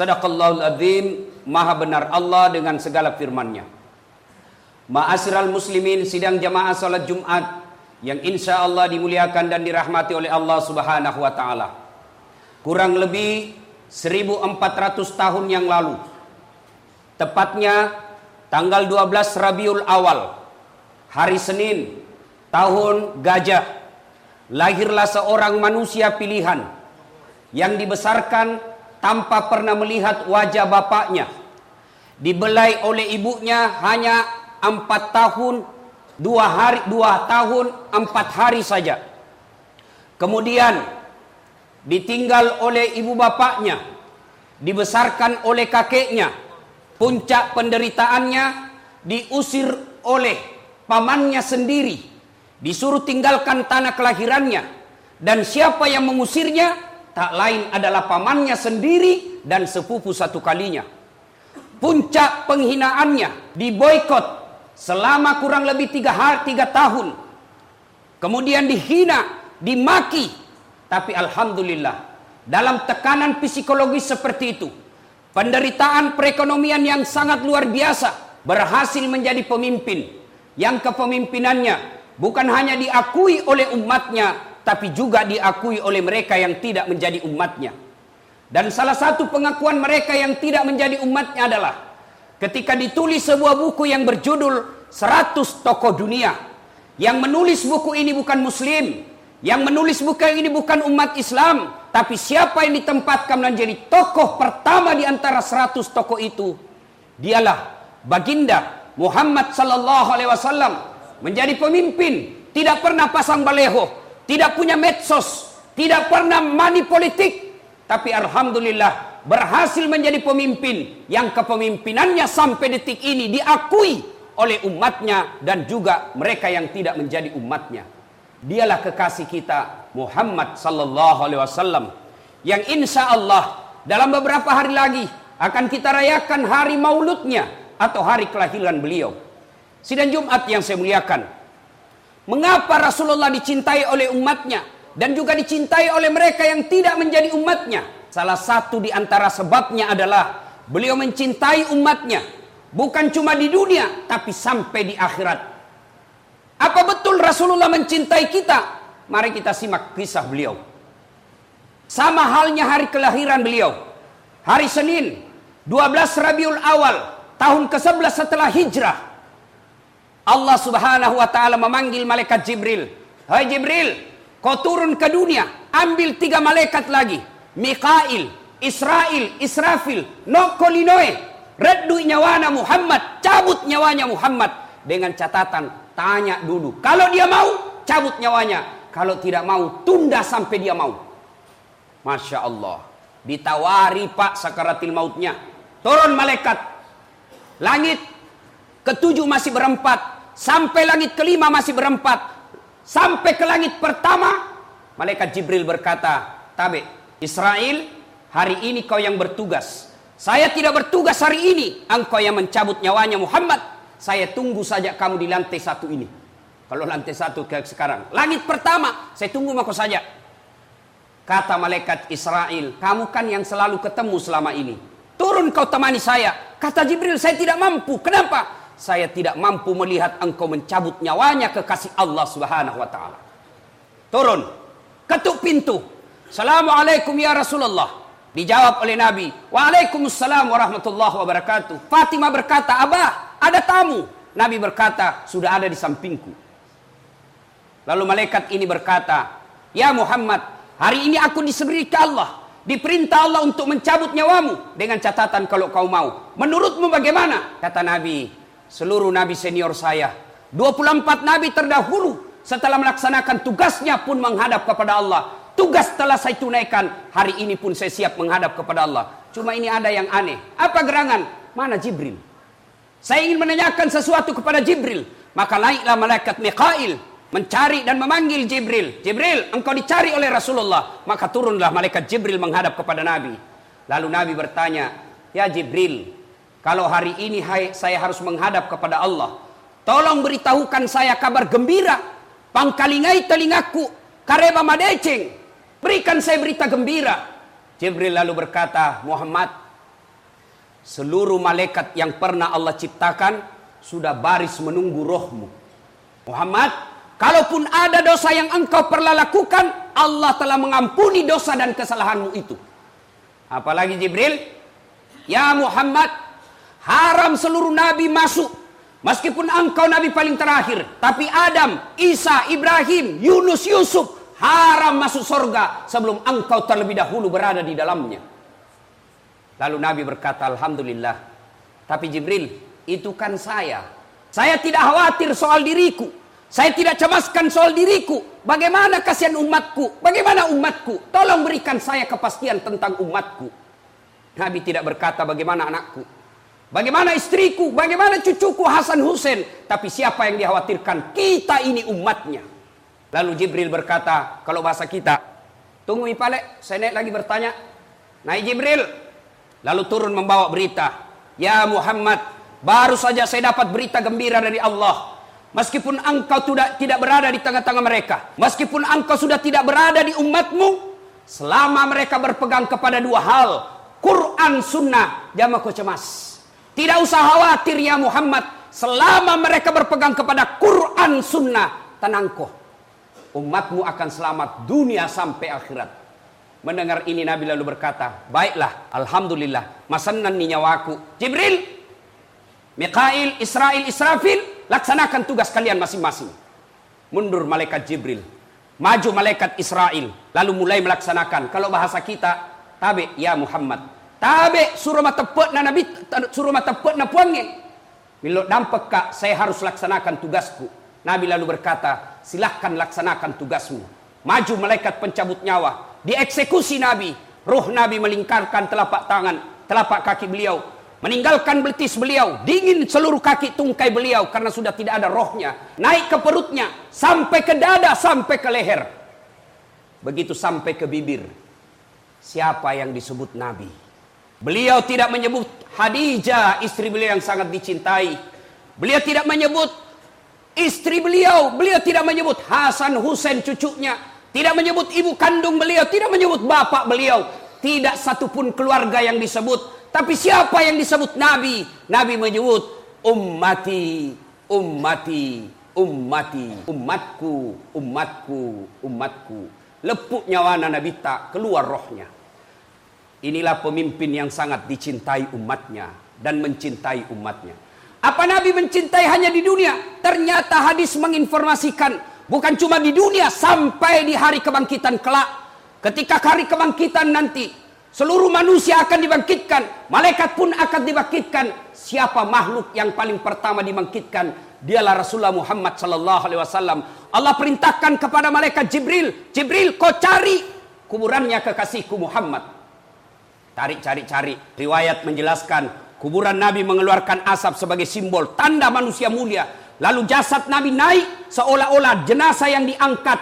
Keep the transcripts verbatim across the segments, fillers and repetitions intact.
Sadaqallahul adzim, maha benar Allah dengan segala firman-Nya. Ma'asyiral muslimin, sidang jamaah salat Jumat yang insya Allah dimuliakan dan dirahmati oleh Allah Subhanahu wa taala. Kurang lebih seribu empat ratus tahun yang lalu, tepatnya tanggal dua belas Rabiul Awal, hari Senin, tahun gajah, lahirlah seorang manusia pilihan yang dibesarkan tanpa pernah melihat wajah bapaknya. Dibelai oleh ibunya hanya empat tahun, dua hari, dua tahun, empat hari saja. Kemudian ditinggal oleh ibu bapaknya, dibesarkan oleh kakeknya. Puncak penderitaannya diusir oleh pamannya sendiri, disuruh tinggalkan tanah kelahirannya, dan siapa yang mengusirnya? Tak lain adalah pamannya sendiri dan sepupu satu kalinya. Puncak penghinaannya diboikot selama kurang lebih tiga hari, tiga tahun. Kemudian dihina, dimaki. Tapi alhamdulillah, dalam tekanan psikologis seperti itu, penderitaan perekonomian yang sangat luar biasa, berhasil menjadi pemimpin yang kepemimpinannya bukan hanya diakui oleh umatnya, tapi juga diakui oleh mereka yang tidak menjadi umatnya. Dan salah satu pengakuan mereka yang tidak menjadi umatnya adalah ketika ditulis sebuah buku yang berjudul seratus Tokoh Dunia. Yang menulis buku ini bukan muslim, yang menulis buku ini bukan umat Islam, tapi siapa yang ditempatkan menjadi tokoh pertama di antara seratus tokoh itu? Dialah baginda Muhammad sallallahu alaihi wasallam, menjadi pemimpin, tidak pernah pasang baleho, tidak punya medsos, tidak pernah money politik, tapi alhamdulillah berhasil menjadi pemimpin yang kepemimpinannya sampai detik ini diakui oleh umatnya dan juga mereka yang tidak menjadi umatnya. Dialah kekasih kita Muhammad sallallahu alaihi wasallam yang insya Allah dalam beberapa hari lagi akan kita rayakan hari mauludnya atau hari kelahiran beliau. Sidang Jumat yang saya muliakan, mengapa Rasulullah dicintai oleh umatnya dan juga dicintai oleh mereka yang tidak menjadi umatnya? Salah satu di antara sebabnya adalah beliau mencintai umatnya bukan cuma di dunia tapi sampai di akhirat. Apa betul Rasulullah mencintai kita? Mari kita simak kisah beliau. Sama halnya hari kelahiran beliau, hari Senin dua belas Rabiul Awal, tahun ke sebelas setelah hijrah. Allah Subhanahu wa taala memanggil malaikat Jibril. Hai Jibril, kau turun ke dunia, ambil tiga malaikat lagi, Mikail, Israil, Israfil, Nokolinoe, reddu nyawana Muhammad, cabut nyawanya Muhammad, dengan catatan tanya dulu. Kalau dia mau, cabut nyawanya. Kalau tidak mau, tunda sampai dia mau. Masya Allah, ditawari Pak sakaratil mautnya, turun malaikat. Langit ketujuh masih berempat, sampai langit kelima masih berempat, sampai ke langit pertama, malaikat Jibril berkata, Tabe, Israel, hari ini kau yang bertugas. Saya tidak bertugas hari ini, engkau yang mencabut nyawanya Muhammad. Saya tunggu saja kamu di lantai satu ini. Kalau lantai satu kayak sekarang, langit pertama, saya tunggu mako saja. Kata malaikat Israel, kamu kan yang selalu ketemu selama ini, turun kau temani saya. Kata Jibril, saya tidak mampu. Kenapa? Saya tidak mampu melihat engkau mencabut nyawanya kekasih Allah Subhanahu wa taala. Turun, ketuk pintu. Assalamualaikum ya Rasulullah. Dijawab oleh Nabi, Waalaikumsalam warahmatullahi wabarakatuh. Fatimah berkata, Abah, ada tamu. Nabi berkata, sudah ada di sampingku. Lalu malaikat ini berkata, ya Muhammad, hari ini aku diberi ke Allah, diperintah Allah untuk mencabut nyawamu, dengan catatan kalau kau mau. Menurutmu bagaimana? Kata Nabi, seluruh Nabi senior saya, dua puluh empat Nabi terdahulu, setelah melaksanakan tugasnya pun menghadap kepada Allah. Tugas telah saya tunaikan, hari ini pun saya siap menghadap kepada Allah. Cuma ini ada yang aneh. Apa gerangan? Mana Jibril? Saya ingin menanyakan sesuatu kepada Jibril. Maka naiklah malaikat Mikail mencari dan memanggil Jibril. Jibril, engkau dicari oleh Rasulullah. Maka turunlah malaikat Jibril menghadap kepada Nabi. Lalu Nabi bertanya, ya Jibril, kalau hari ini saya harus menghadap kepada Allah, tolong beritahukan saya kabar gembira. Pangkalingai telingaku, kareba madeceng. Berikan saya berita gembira. Jibril lalu berkata, Muhammad, Seluruh malaikat yang pernah Allah ciptakan sudah baris menunggu rohmu. Muhammad, kalaupun ada dosa yang engkau pernah lakukan, Allah telah mengampuni dosa dan kesalahanmu itu. Apalagi Jibril, ya Muhammad, haram seluruh nabi masuk. Meskipun engkau nabi paling terakhir, tapi Adam, Isa, Ibrahim, Yunus, Yusuf haram masuk surga sebelum engkau terlebih dahulu berada di dalamnya. Lalu Nabi berkata, alhamdulillah. Tapi Jibril, itu kan saya. Saya tidak khawatir soal diriku. Saya tidak cemaskan soal diriku. Bagaimana kasihan umatku? Bagaimana umatku? Tolong berikan saya kepastian tentang umatku. Nabi tidak berkata bagaimana anakku, bagaimana istriku, bagaimana cucuku Hasan Hussein. Tapi siapa yang dikhawatirkan? Kita ini umatnya. Lalu Jibril berkata, kalau bahasa kita, tunggu Ipale, saya naik lagi bertanya. Naik Jibril. Lalu turun membawa berita. Ya Muhammad, baru saja saya dapat berita gembira dari Allah. Meskipun engkau tidak, tidak berada di tengah-tengah mereka, meskipun engkau sudah tidak berada di umatmu, selama mereka berpegang kepada dua hal, Quran, Sunnah, jangan kau cemas. Tidak usah khawatir ya Muhammad, selama mereka berpegang kepada Quran, Sunnah, tenang kau. Umatmu akan selamat dunia sampai akhirat. Mendengar ini Nabi lalu berkata, baiklah, alhamdulillah, masanan ni nyawaku. Jibril, Mikail, Israel, Israfil, laksanakan tugas kalian masing-masing. Mundur malaikat Jibril, maju malaikat Israel, lalu mulai melaksanakan. Kalau bahasa kita, tabe ya Muhammad, tabe suruh mata pet na nabi, suruh mata pet na puangnya. Bila dampak kak, saya harus laksanakan tugasku. Nabi lalu berkata, silahkan laksanakan tugasmu. Maju malaikat pencabut nyawa, dieksekusi Nabi. Roh Nabi melingkarkan telapak tangan, telapak kaki beliau, meninggalkan betis beliau, dingin seluruh kaki tungkai beliau karena sudah tidak ada rohnya. Naik ke perutnya, sampai ke dada, sampai ke leher. Begitu sampai ke bibir, siapa yang disebut Nabi? Beliau tidak menyebut Khadijah, istri beliau yang sangat dicintai. Beliau tidak menyebut istri beliau. Beliau tidak menyebut Hasan Hussein cucunya. Tidak menyebut ibu kandung beliau. Tidak menyebut bapak beliau. Tidak satupun keluarga yang disebut. Tapi siapa yang disebut Nabi? Nabi menyebut ummati, ummati, ummati, umatku, umatku, umatku. Lepuk nyawana Nabi tak keluar rohnya. Inilah pemimpin yang sangat dicintai umatnya dan mencintai umatnya. Apa Nabi mencintai hanya di dunia? Ternyata hadis menginformasikan bukan cuma di dunia, sampai di hari kebangkitan kelak. Ketika hari kebangkitan nanti, seluruh manusia akan dibangkitkan, malaikat pun akan dibangkitkan. Siapa makhluk yang paling pertama dibangkitkan? Dialah Rasulullah Muhammad sallallahu alaihi wasallam. Allah perintahkan kepada malaikat Jibril, Jibril kau cari kuburannya kekasihku Muhammad. Cari, cari, cari. Riwayat menjelaskan kuburan Nabi mengeluarkan asap sebagai simbol tanda manusia mulia. Lalu jasad Nabi naik seolah-olah jenazah yang diangkat.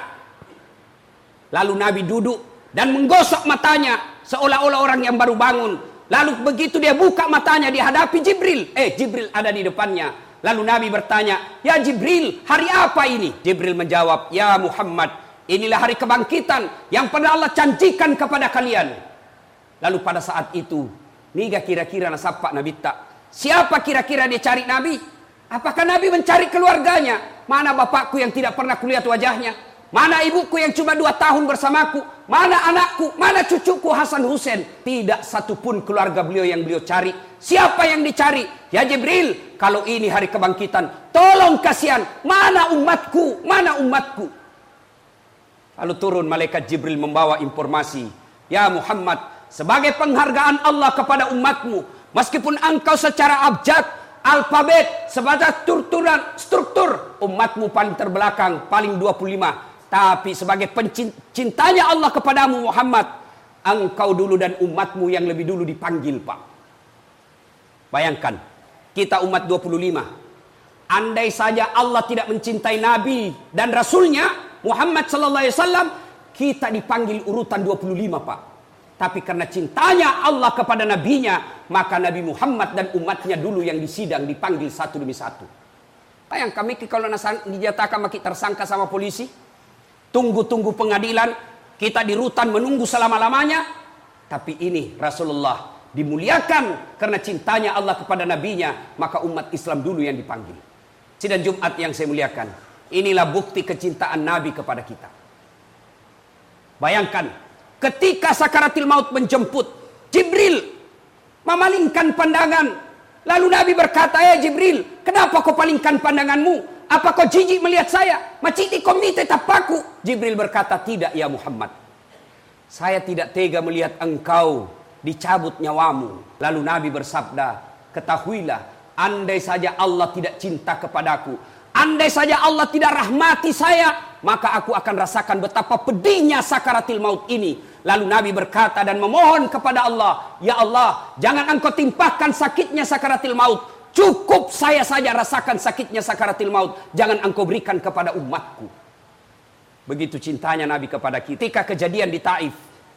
Lalu Nabi duduk dan menggosok matanya seolah-olah orang yang baru bangun. Lalu begitu dia buka matanya dihadapi Jibril. Eh, Jibril ada di depannya. Lalu Nabi bertanya, ya Jibril, hari apa ini? Jibril menjawab, ya Muhammad, inilah hari kebangkitan yang pernah Allah janjikan kepada kalian. Lalu pada saat itu, niga kira-kira nasapa Nabi tak? Siapa kira-kira dia cari Nabi? Apakah Nabi mencari keluarganya? Mana bapakku yang tidak pernah kulihat wajahnya? Mana ibuku yang cuma dua tahun bersamaku? Mana anakku? Mana cucuku Hasan Hussein? Tidak satupun keluarga beliau yang beliau cari. Siapa yang dicari? Ya Jibril, kalau ini hari kebangkitan, tolong kasihan. Mana umatku? Mana umatku? Lalu turun malaikat Jibril membawa informasi. Ya Muhammad, sebagai penghargaan Allah kepada umatmu, meskipun engkau secara abjad, alfabet, sebatas strukturan, struktur, umatmu paling terbelakang, paling dua puluh lima. Tapi sebagai pencintanya Allah kepadamu Muhammad, engkau dulu dan umatmu yang lebih dulu dipanggil, Pak. Bayangkan, kita umat dua puluh lima. Andai saja Allah tidak mencintai Nabi dan Rasulnya, Muhammad sallallahu alaihi wasallam, kita dipanggil urutan dua puluh lima, Pak. Tapi karena cintanya Allah kepada nabinya, maka Nabi Muhammad dan umatnya dulu yang disidang, dipanggil satu demi satu. Bayangkan kami kalau dijatakan maki tersangka sama polisi, tunggu-tunggu pengadilan, kita di rutan menunggu selama-lamanya. Tapi ini Rasulullah dimuliakan karena cintanya Allah kepada nabinya, maka umat Islam dulu yang dipanggil. Sidang Jumat yang saya muliakan, inilah bukti kecintaan Nabi kepada kita. Bayangkan, ketika sakaratil maut menjemput, Jibril memalingkan pandangan. Lalu Nabi berkata, "Ya Jibril, kenapa kau palingkan pandanganmu? Apa kau jijik melihat saya? Maciti komite tapaku." Jibril berkata, "Tidak ya Muhammad. Saya tidak tega melihat engkau dicabut nyawamu." Lalu Nabi bersabda, "Ketahuilah, andai saja Allah tidak cinta kepadaku, andai saja Allah tidak rahmati saya, maka aku akan rasakan betapa pedihnya sakaratil maut ini." Lalu Nabi berkata dan memohon kepada Allah, "Ya Allah, jangan engkau timpahkan sakitnya sakaratil maut. Cukup saya saja rasakan sakitnya sakaratil maut. Jangan engkau berikan kepada umatku." Begitu cintanya Nabi kepada kita. Ketika kejadian di Taif,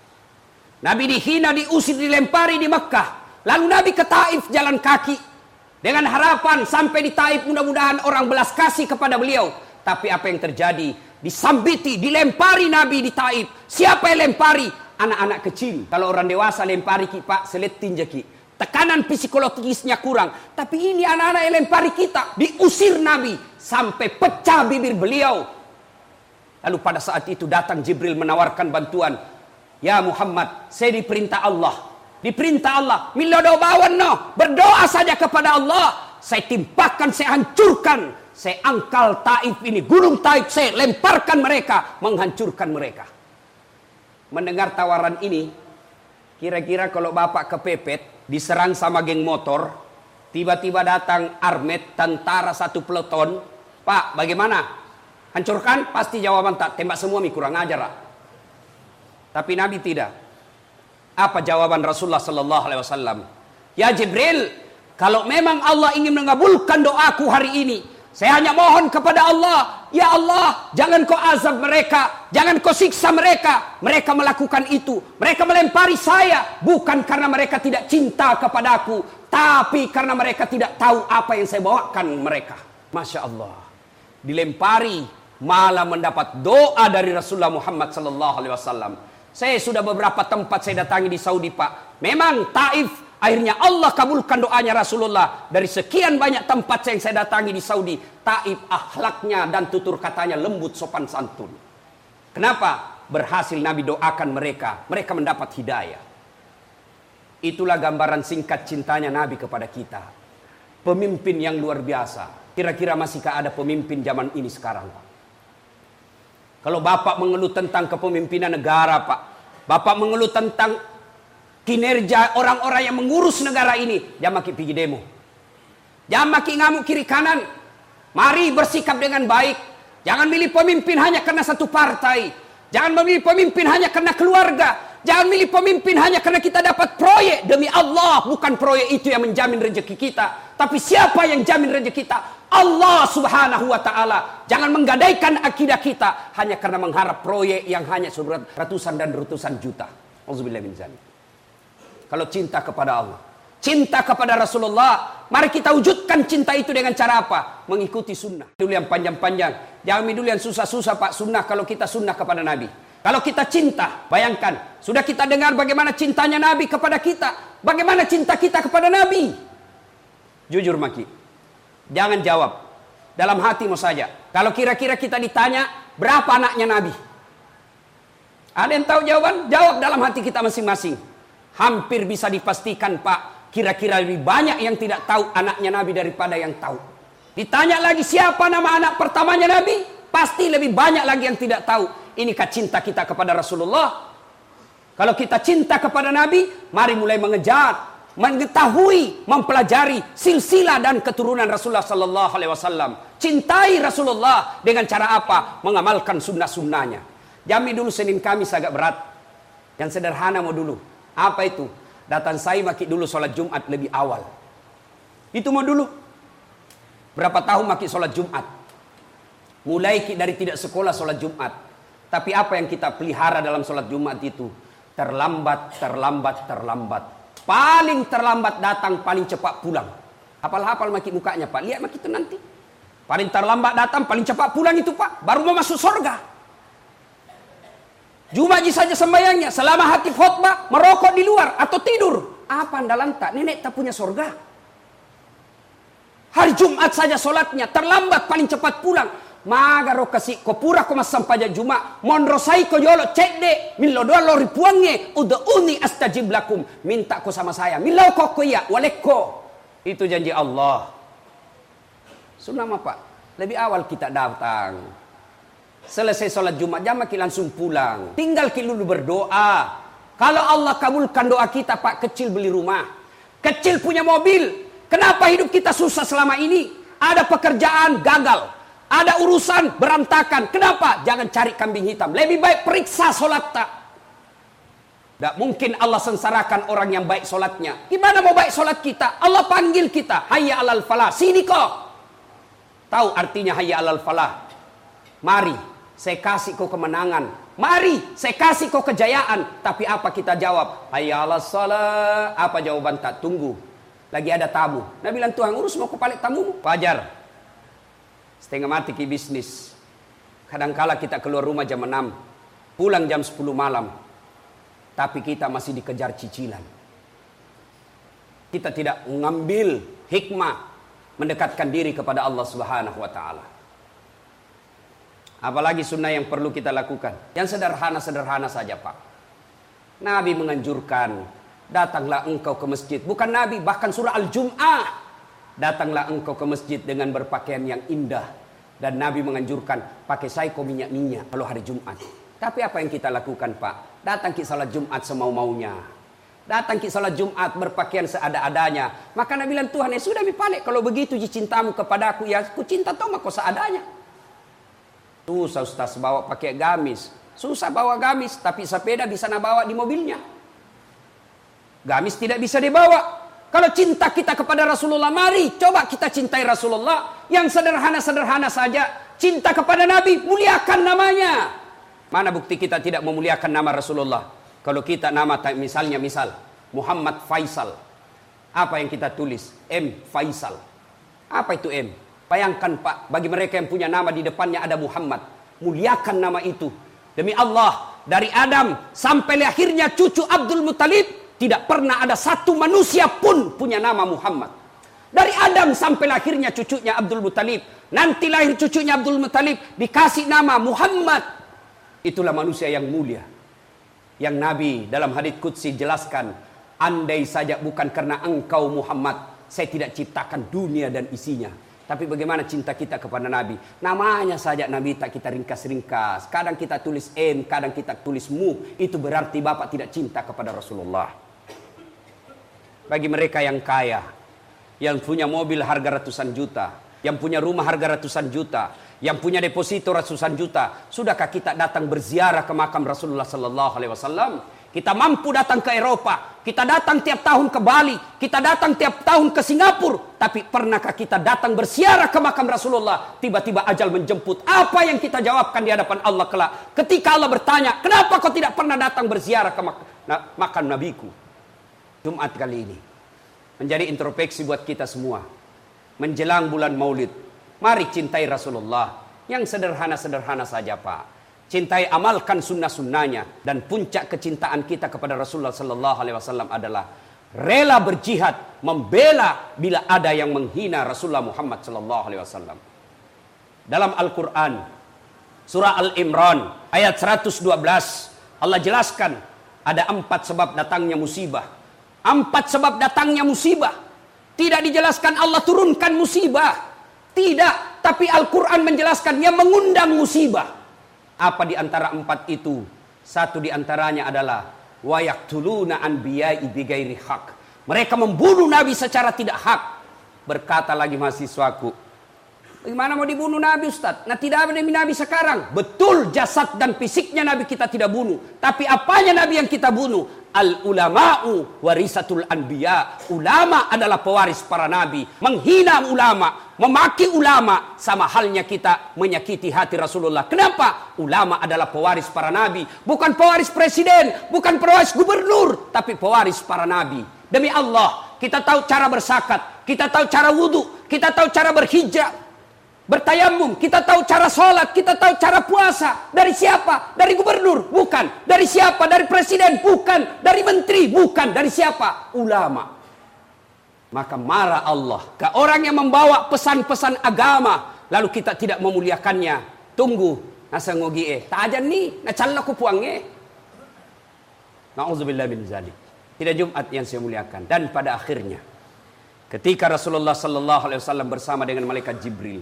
Nabi dihina, diusir, dilempari di Mekah. Lalu Nabi ke Taif jalan kaki dengan harapan sampai di Taif mudah-mudahan orang belas kasih kepada beliau. Tapi apa yang terjadi? Disambiti, dilempari Nabi di Taif. Siapa yang lempari? Anak-anak kecil. Kalau orang dewasa lempari ki pak, seletin jeki. Tekanan psikologisnya kurang. Tapi ini anak-anak yang lempari kita. Diusir Nabi sampai pecah bibir beliau. Lalu pada saat itu datang Jibril menawarkan bantuan. "Ya Muhammad, saya diperintah Allah. Diperintah Allah. Milodo bawan no. Berdoa saja kepada Allah. Saya timpakan, saya hancurkan. Saya angkal Taif ini. Gunung Taif saya lemparkan mereka. Menghancurkan mereka." Mendengar tawaran ini, kira-kira kalau bapak kepepet, diserang sama geng motor, tiba-tiba datang armet, tentara satu peleton. "Pak, bagaimana? Hancurkan?" Pasti jawaban tak, "Tembak semua mi, kurang ajar lah." Tapi Nabi tidak. Apa jawaban Rasulullah sallallahu alaihi wasallam? "Ya Jibril, kalau memang Allah ingin mengabulkan doaku hari ini, saya hanya mohon kepada Allah, ya Allah, jangan kau azab mereka, jangan kau siksa mereka. Mereka melakukan itu, mereka melempari saya bukan karena mereka tidak cinta kepadaku, tapi karena mereka tidak tahu apa yang saya bawakan mereka." Masya Allah, dilempari malah mendapat doa dari Rasulullah Muhammad sallallahu alaihi wasallam. Saya sudah beberapa tempat saya datangi di Saudi, Pak. Memang Taif akhirnya Allah kabulkan doanya Rasulullah. Dari sekian banyak tempat yang saya datangi di Saudi, Taif akhlaknya dan tutur katanya lembut, sopan santun. Kenapa? Berhasil Nabi doakan mereka. Mereka mendapat hidayah. Itulah gambaran singkat cintanya Nabi kepada kita. Pemimpin yang luar biasa. Kira-kira masihkah ada pemimpin zaman ini sekarang, Pak? Kalau Bapak mengeluh tentang kepemimpinan negara, Pak, Bapak mengeluh tentang kinerja orang-orang yang mengurus negara ini, jangan maki pergi demo, jangan maki ngamuk kiri kanan. Mari bersikap dengan baik. Jangan milih pemimpin hanya karena satu partai. Jangan memilih pemimpin hanya karena keluarga. Jangan milih pemimpin hanya karena kita dapat proyek. Demi Allah, bukan proyek itu yang menjamin rezeki kita, tapi siapa yang jamin rezeki kita? Allah subhanahu wa ta'ala. Jangan menggadaikan akidah kita hanya karena mengharap proyek yang hanya ratusan dan ratusan juta. Auzubillah min zalik. Kalau cinta kepada Allah, cinta kepada Rasulullah, mari kita wujudkan cinta itu dengan cara apa? Mengikuti sunnah. Dulu yang panjang-panjang, jangan dulu yang susah-susah, Pak. Sunnah, kalau kita sunnah kepada Nabi. Kalau kita cinta, bayangkan, sudah kita dengar bagaimana cintanya Nabi kepada kita. Bagaimana cinta kita kepada Nabi? Jujur maki, jangan jawab dalam hatimu saja. Kalau kira-kira kita ditanya berapa anaknya Nabi, ada yang tahu jawaban? Jawab dalam hati kita masing-masing. Hampir bisa dipastikan, Pak, kira-kira lebih banyak yang tidak tahu anaknya Nabi daripada yang tahu. Ditanya lagi siapa nama anak pertamanya Nabi, pasti lebih banyak lagi yang tidak tahu. Inikah cinta kita kepada Rasulullah? Kalau kita cinta kepada Nabi, mari mulai mengejar, mengetahui, mempelajari silsilah dan keturunan Rasulullah sallallahu alaihi wasallam. Cintai Rasulullah dengan cara apa? Mengamalkan sunnah-sunnahnya. Jami dulu Senin Kamis agak berat. Yang sederhana mau dulu. Apa itu? Datang saya maki dulu sholat Jumat lebih awal. Itu mau dulu. Berapa tahun maki sholat Jumat? Mulai dari tidak sekolah sholat Jumat. Tapi apa yang kita pelihara dalam sholat Jumat itu? Terlambat, terlambat, terlambat. Paling terlambat datang, paling cepat pulang. Hafal-hafal maki mukanya, Pak. Lihat maki itu nanti. Paling terlambat datang, paling cepat pulang itu, Pak. Baru mau masuk surga. Jumat saja sembahyangnya. Selama hati khutbah, merokok di luar atau tidur. Apa andalan tak? Nenek tak punya sorga. Hari Jumat saja solatnya, terlambat paling cepat pulang. Magaro kasi ko pura ko masampaja Jumat. Monrosai ko yolo cede. Milo doa lo ripuange. Udu'uni astajib lakum. Minta ko sama saya. Milo ko ko ya. Waleko. Itu janji Allah. Sunnah Pak. Lebih awal kita datang. Selesai sholat Jumat jam kita langsung pulang. Tinggal kita dulu berdoa. Kalau Allah kabulkan doa kita, Pak, kecil beli rumah. Kecil punya mobil. Kenapa hidup kita susah selama ini? Ada pekerjaan gagal. Ada urusan berantakan. Kenapa? Jangan cari kambing hitam. Lebih baik periksa sholat tak. Tidak mungkin Allah sengsarakan orang yang baik sholatnya. Gimana mau baik sholat kita? Allah panggil kita. Hayya alal falah. Sini kok. Tahu artinya hayya alal falah? Mari, saya kasih kau kemenangan. Mari, saya kasih kau kejayaan. Tapi apa kita jawab? Hayya alal salah. Apa jawaban tak? Tunggu. Lagi ada tamu. Nabi bilang, Tuhan urus mau kepalik tamu. Wajar. Setengah mati ke bisnis. Kadangkala kita keluar rumah jam enam. Pulang jam sepuluh malam. Tapi kita masih dikejar cicilan. Kita tidak mengambil hikmah. Mendekatkan diri kepada Allah Subhanahu wa ta'ala. Apalagi sunnah yang perlu kita lakukan. Yang sederhana-sederhana saja, Pak. Nabi menganjurkan, datanglah engkau ke masjid. Bukan Nabi, bahkan surah Al-Jum'ah. Datanglah engkau ke masjid dengan berpakaian yang indah. Dan Nabi menganjurkan, pakai saiko minyak-minyak kalau hari Jumat. Tapi apa yang kita lakukan, Pak? Datang ke salat Jumat semau-maunya. Datang ke salat Jumat berpakaian seada-adanya. Maka Nabi bilang, Tuhan, ya sudah mipalik. Kalau begitu cintamu kepadaku, ya aku cinta tau maka seadanya. Susah Ustaz bawa pakai gamis. Susah bawa gamis, tapi sepeda bisa nak bawa di mobilnya. Gamis tidak bisa dibawa. Kalau cinta kita kepada Rasulullah, mari coba kita cintai Rasulullah. Yang sederhana-sederhana saja. Cinta kepada Nabi, muliakan namanya. Mana bukti kita tidak memuliakan nama Rasulullah? Kalau kita nama, misalnya misal, Muhammad Faisal. Apa yang kita tulis? M. Faisal. Apa itu M? Bayangkan, Pak, bagi mereka yang punya nama di depannya ada Muhammad. Muliakan nama itu. Demi Allah, dari Adam sampai lahirnya cucu Abdul Muttalib, tidak pernah ada satu manusia pun punya nama Muhammad. Dari Adam sampai lahirnya cucunya Abdul Muttalib. Nanti lahir cucunya Abdul Muttalib. Dikasih nama Muhammad. Itulah manusia yang mulia. Yang Nabi dalam hadits qudsi jelaskan. Andai saja bukan karena engkau Muhammad, saya tidak ciptakan dunia dan isinya. Tapi bagaimana cinta kita kepada Nabi? Namanya saja Nabi tak kita ringkas-ringkas. Kadang kita tulis M, kadang kita tulis Mu. Itu berarti Bapak tidak cinta kepada Rasulullah. Bagi mereka yang kaya, yang punya mobil harga ratusan juta, yang punya rumah harga ratusan juta, yang punya deposito ratusan juta, sudahkah kita datang berziarah ke makam Rasulullah Sallallahu Alaihi Wasallam? Kita mampu datang ke Eropa, kita datang tiap tahun ke Bali, kita datang tiap tahun ke Singapura, tapi pernahkah kita datang berziarah ke makam Rasulullah? Tiba-tiba ajal menjemput. Apa yang kita jawabkan di hadapan Allah kelak? Ketika Allah bertanya, kenapa kau tidak pernah datang berziarah ke mak makam Nabiku? Jumat kali ini menjadi introspeksi buat kita semua. Menjelang bulan Maulid, mari cintai Rasulullah. Yang sederhana-sederhana saja, Pak. Cintai, amalkan sunnah-sunnahnya. Dan puncak kecintaan kita kepada Rasulullah Sallallahu Alaihi Wasallam adalah rela berjihad, membela bila ada yang menghina Rasulullah Muhammad Sallallahu Alaihi Wasallam. Dalam Al-Quran, surah Al-Imran, ayat seratus dua belas, Allah jelaskan ada empat sebab datangnya musibah. Empat sebab datangnya musibah. Tidak dijelaskan Allah turunkan musibah. Tidak. Tapi Al-Quran menjelaskan yang mengundang musibah. Apa di antara empat itu? Satu di antaranya adalah wa yaqtuluna anbiya'i bighairi haq. Mereka membunuh Nabi secara tidak hak. Berkata lagi mahasiswaku, bagaimana mau dibunuh Nabi, Ustaz? Nah, tidak ada Nabi sekarang. Betul, jasad dan fisiknya Nabi kita tidak bunuh. Tapi apanya Nabi yang kita bunuh? Al-ulama'u warisatul anbiya. Ulama adalah pewaris para nabi. Menghina ulama, memaki ulama, sama halnya kita menyakiti hati Rasulullah. Kenapa? Ulama adalah pewaris para nabi. Bukan pewaris presiden, bukan pewaris gubernur, tapi pewaris para nabi. Demi Allah, kita tahu cara bersakat, kita tahu cara wudhu, kita tahu cara berhijrah, bertayamum, kita tahu cara sholat, kita tahu cara puasa. Dari siapa? Dari gubernur? Bukan. Dari siapa? Dari presiden? Bukan. Dari menteri? Bukan. Dari siapa? Ulama. Maka marah Allah ke orang yang membawa pesan-pesan agama, lalu kita tidak memuliakannya. Tunggu, nasa ngogi eh, tak aja nih, nacalna ku puangnya. Na'udzubillah min zalik. Tidak Jumat yang saya muliakan. Dan pada akhirnya, ketika Rasulullah sallallahu alaihi wasallam bersama dengan malaikat Jibril,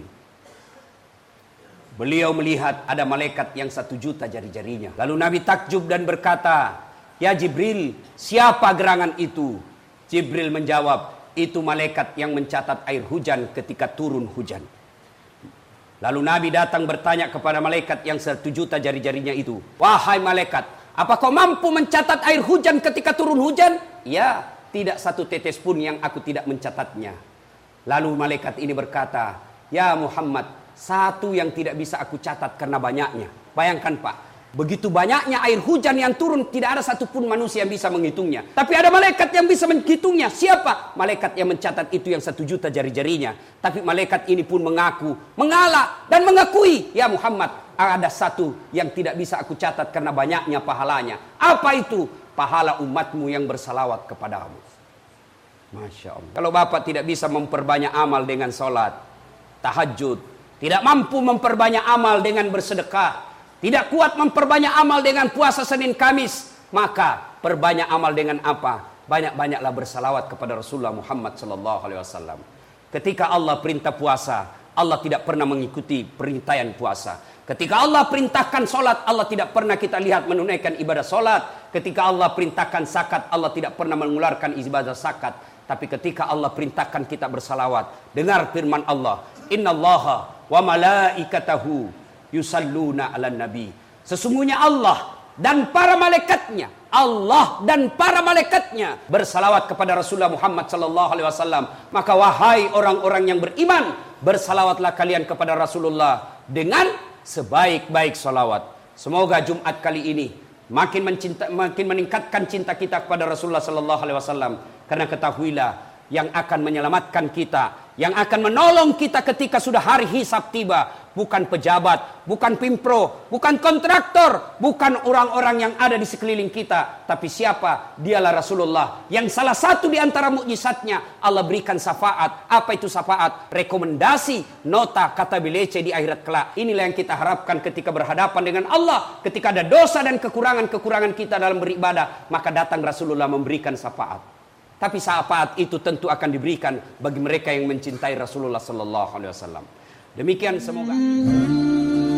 beliau melihat ada malaikat yang satu juta jari-jarinya. Lalu Nabi takjub dan berkata, "Ya Jibril, siapa gerangan itu?" Jibril menjawab, "Itu malaikat yang mencatat air hujan ketika turun hujan." Lalu Nabi datang bertanya kepada malaikat yang satu juta jari-jarinya itu, "Wahai malaikat, apa kau mampu mencatat air hujan ketika turun hujan?" "Ya, tidak satu tetes pun yang aku tidak mencatatnya." Lalu malaikat ini berkata, "Ya Muhammad, satu yang tidak bisa aku catat karena banyaknya." Bayangkan Pak, begitu banyaknya air hujan yang turun, tidak ada satupun manusia yang bisa menghitungnya. Tapi ada malaikat yang bisa menghitungnya. Siapa? Malaikat yang mencatat itu yang satu juta jari-jarinya. Tapi malaikat ini pun mengaku, mengalah dan mengakui, "Ya Muhammad, ada satu yang tidak bisa aku catat karena banyaknya pahalanya." Apa itu? Pahala umatmu yang bersalawat kepadamu. Masya Allah. Kalau Bapak tidak bisa memperbanyak amal dengan sholat, tahajud, tidak mampu memperbanyak amal dengan bersedekah, tidak kuat memperbanyak amal dengan puasa Senin Kamis, maka perbanyak amal dengan apa? Banyak-banyaklah bersalawat kepada Rasulullah Muhammad sallallahu alaihi wasallam. Ketika Allah perintah puasa, Allah tidak pernah mengikuti perintahan puasa. Ketika Allah perintahkan solat, Allah tidak pernah kita lihat menunaikan ibadah solat. Ketika Allah perintahkan zakat, Allah tidak pernah mengeluarkan ibadah zakat. Tapi ketika Allah perintahkan kita bersalawat, dengar firman Allah, "Innallaha wa malaikatahu yusalluna 'alan nabi." Sesungguhnya Allah dan para malaikatnya, Allah dan para malaikatnya bersalawat kepada Rasulullah Muhammad sallallahu alaihi wasallam. Maka wahai orang-orang yang beriman, bersalawatlah kalian kepada Rasulullah dengan sebaik-baik salawat. Semoga Jumat kali ini makin mencinta, makin meningkatkan cinta kita kepada Rasulullah sallallahu alaihi wasallam. Karena ketahuilah, yang akan menyelamatkan kita, yang akan menolong kita ketika sudah hari hisab tiba, bukan pejabat, bukan pimpro, bukan kontraktor, bukan orang-orang yang ada di sekeliling kita, tapi siapa? Dialah Rasulullah, yang salah satu di antara mukjizatnya Allah berikan syafaat. Apa itu syafaat? Rekomendasi, nota, kata bilece di akhirat kelak. Inilah yang kita harapkan ketika berhadapan dengan Allah. Ketika ada dosa dan kekurangan-kekurangan kita dalam beribadah, maka datang Rasulullah memberikan syafaat. Tapi syafaat itu tentu akan diberikan bagi mereka yang mencintai Rasulullah sallallahu alaihi wasallam. Demikian semoga